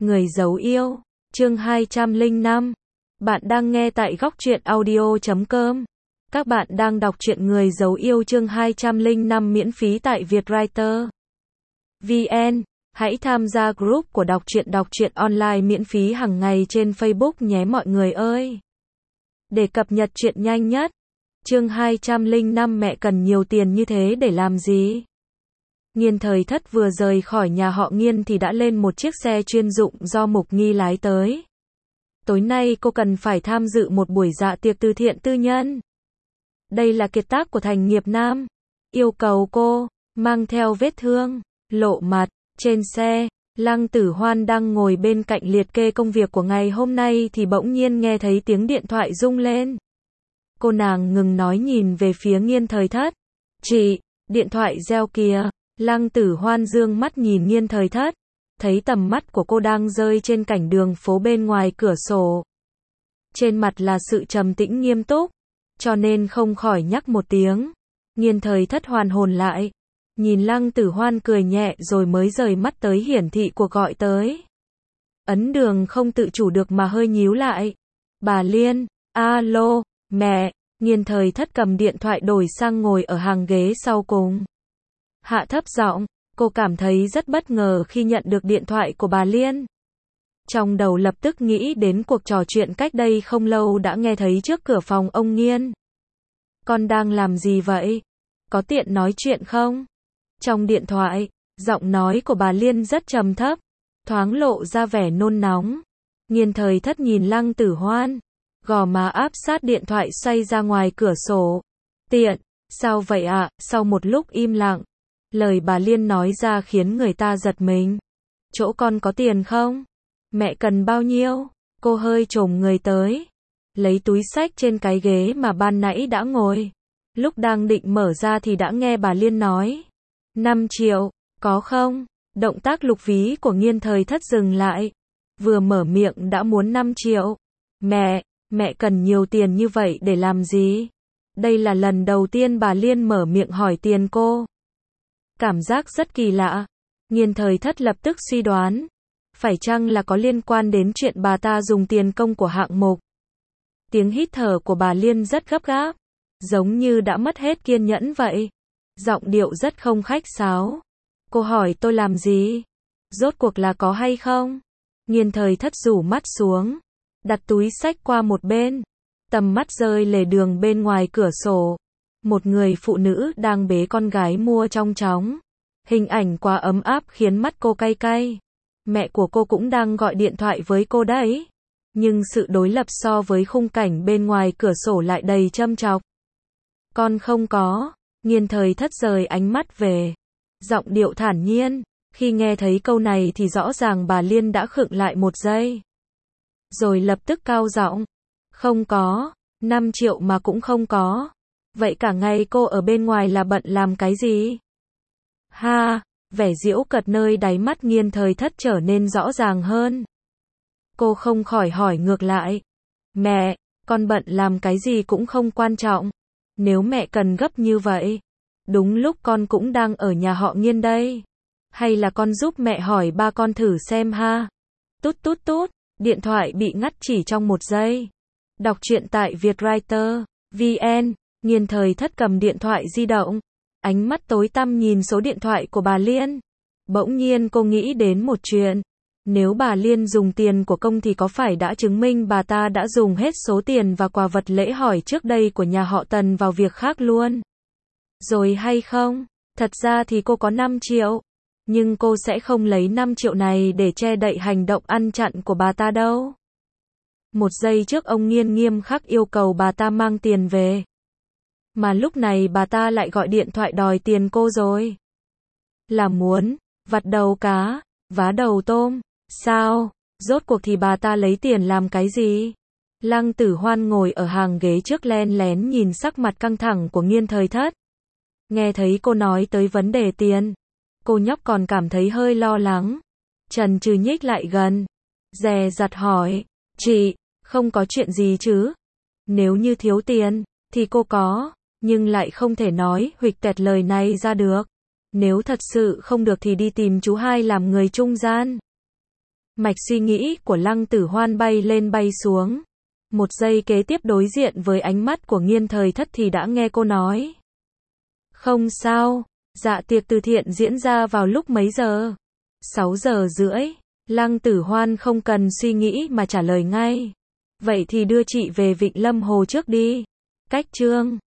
Người giấu yêu, chương 205. Bạn đang nghe tại góc truyện audio.com. Các bạn đang đọc truyện Người giấu yêu chương 205 miễn phí tại Vietwriter VN. Hãy tham gia group của đọc truyện online miễn phí hàng ngày trên Facebook nhé mọi người ơi. Để cập nhật truyện nhanh nhất. Chương 205 mẹ cần nhiều tiền như thế để làm gì? Nghiên Thời Thất vừa rời khỏi nhà họ Nghiên thì đã lên một chiếc xe chuyên dụng do Mục Nghi lái tới. Tối nay cô cần phải tham dự một buổi dạ tiệc từ thiện tư nhân. Đây là kiệt tác của Thành Nghiệp Nam. Yêu cầu cô mang theo vết thương, lộ mặt. Trên xe, Lăng Tử Hoan đang ngồi bên cạnh liệt kê công việc của ngày hôm nay thì bỗng nhiên nghe thấy tiếng điện thoại rung lên. Cô nàng ngừng nói nhìn về phía Nghiên Thời Thất. Chị, điện thoại reo kìa. Lăng Tử Hoan dương mắt nhìn Nghiên Thời Thất, thấy tầm mắt của cô đang rơi trên cảnh đường phố bên ngoài cửa sổ. Trên mặt là sự trầm tĩnh nghiêm túc, cho nên không khỏi nhắc một tiếng. Nghiên Thời Thất hoàn hồn lại, nhìn Lăng Tử Hoan cười nhẹ rồi mới rời mắt tới hiển thị cuộc gọi tới. Ấn Đường không tự chủ được mà hơi nhíu lại. Bà Liên, alo, mẹ. Nghiên Thời Thất cầm điện thoại đổi sang ngồi ở hàng ghế sau cùng. Hạ thấp giọng, cô cảm thấy rất bất ngờ khi nhận được điện thoại của bà Liên. Trong đầu lập tức nghĩ đến cuộc trò chuyện cách đây không lâu đã nghe thấy trước cửa phòng ông Nghiên. Con đang làm gì vậy? Có tiện nói chuyện không? Trong điện thoại, giọng nói của bà Liên rất trầm thấp, thoáng lộ ra vẻ nôn nóng. Nghiên Thời Thất nhìn Lăng Tử Hoan, gò má áp sát điện thoại xoay ra ngoài cửa sổ. Tiện, sao vậy ạ? Sau một lúc im lặng, lời bà Liên nói ra khiến người ta giật mình. Chỗ con có tiền không? Mẹ cần bao nhiêu? Cô hơi chồm người tới, lấy túi xách trên cái ghế mà ban nãy đã ngồi. Lúc đang định mở ra thì đã nghe bà Liên nói. 5 triệu, có không? Động tác lục ví của Nghiên Thời Thất dừng lại. Vừa mở miệng đã muốn 5 triệu. Mẹ cần nhiều tiền như vậy để làm gì? Đây là lần đầu tiên bà Liên mở miệng hỏi tiền cô. Cảm giác rất kỳ lạ. Nghiên Thời Thất lập tức suy đoán, phải chăng là có liên quan đến chuyện bà ta dùng tiền công của hạng mục. Tiếng hít thở của bà Liên rất gấp gáp, giống như đã mất hết kiên nhẫn vậy. Giọng điệu rất không khách sáo. Cô hỏi tôi làm gì? Rốt cuộc là có hay không? Nghiên Thời Thất rủ mắt xuống, đặt túi xách qua một bên, tầm mắt rơi lề đường bên ngoài cửa sổ. Một người phụ nữ đang bế con gái mua trong chóng. Hình ảnh quá ấm áp khiến mắt cô cay cay. Mẹ của cô cũng đang gọi điện thoại với cô đấy. Nhưng sự đối lập so với khung cảnh bên ngoài cửa sổ lại đầy châm chọc. Con không có. Nghiên Thời Thất rời ánh mắt về. Giọng điệu thản nhiên. Khi nghe thấy câu này thì rõ ràng bà Liên đã khựng lại một giây. Rồi lập tức cao giọng. Không có. 5 triệu mà cũng không có. Vậy cả ngày cô ở bên ngoài là bận làm cái gì? Ha, vẻ giễu cợt nơi đáy mắt Nghiên Thời Thất trở nên rõ ràng hơn. Cô không khỏi hỏi ngược lại. Mẹ, con bận làm cái gì cũng không quan trọng. Nếu mẹ cần gấp như vậy, đúng lúc con cũng đang ở nhà họ Nghiên đây. Hay là con giúp mẹ hỏi ba con thử xem ha. Tút tút tút, điện thoại bị ngắt chỉ trong một giây. Đọc truyện tại Vietwriter VN. Nghiên Thời Thất cầm điện thoại di động, ánh mắt tối tăm nhìn số điện thoại của bà Liên. Bỗng nhiên cô nghĩ đến một chuyện. Nếu bà Liên dùng tiền của công thì có phải đã chứng minh bà ta đã dùng hết số tiền và quà vật lễ hỏi trước đây của nhà họ Tần vào việc khác luôn? Rồi hay không? Thật ra thì cô có 5 triệu. Nhưng cô sẽ không lấy 5 triệu này để che đậy hành động ăn chặn của bà ta đâu. Một giây trước ông Nghiên nghiêm khắc yêu cầu bà ta mang tiền về. Mà lúc này bà ta lại gọi điện thoại đòi tiền cô rồi. Là muốn vặt đầu cá, vá đầu tôm, sao? Rốt cuộc thì bà ta lấy tiền làm cái gì? Lăng Tử Hoan ngồi ở hàng ghế trước len lén nhìn sắc mặt căng thẳng của Nghiên Thời Thất. Nghe thấy cô nói tới vấn đề tiền, cô nhóc còn cảm thấy hơi lo lắng. Chần chừ nhích lại gần, dè dặt hỏi, chị, không có chuyện gì chứ? Nếu như thiếu tiền, thì cô có. Nhưng lại không thể nói huỵch toẹt lời này ra được. Nếu thật sự không được thì đi tìm chú hai làm người trung gian. Mạch suy nghĩ của Lăng Tử Hoan bay lên bay xuống. Một giây kế tiếp đối diện với ánh mắt của Nghiên Thời Thất thì đã nghe cô nói. Không sao, dạ tiệc từ thiện diễn ra vào lúc mấy giờ? 6 giờ rưỡi. Lăng Tử Hoan không cần suy nghĩ mà trả lời ngay. Vậy thì đưa chị về Vịnh Lâm Hồ trước đi. Cách chương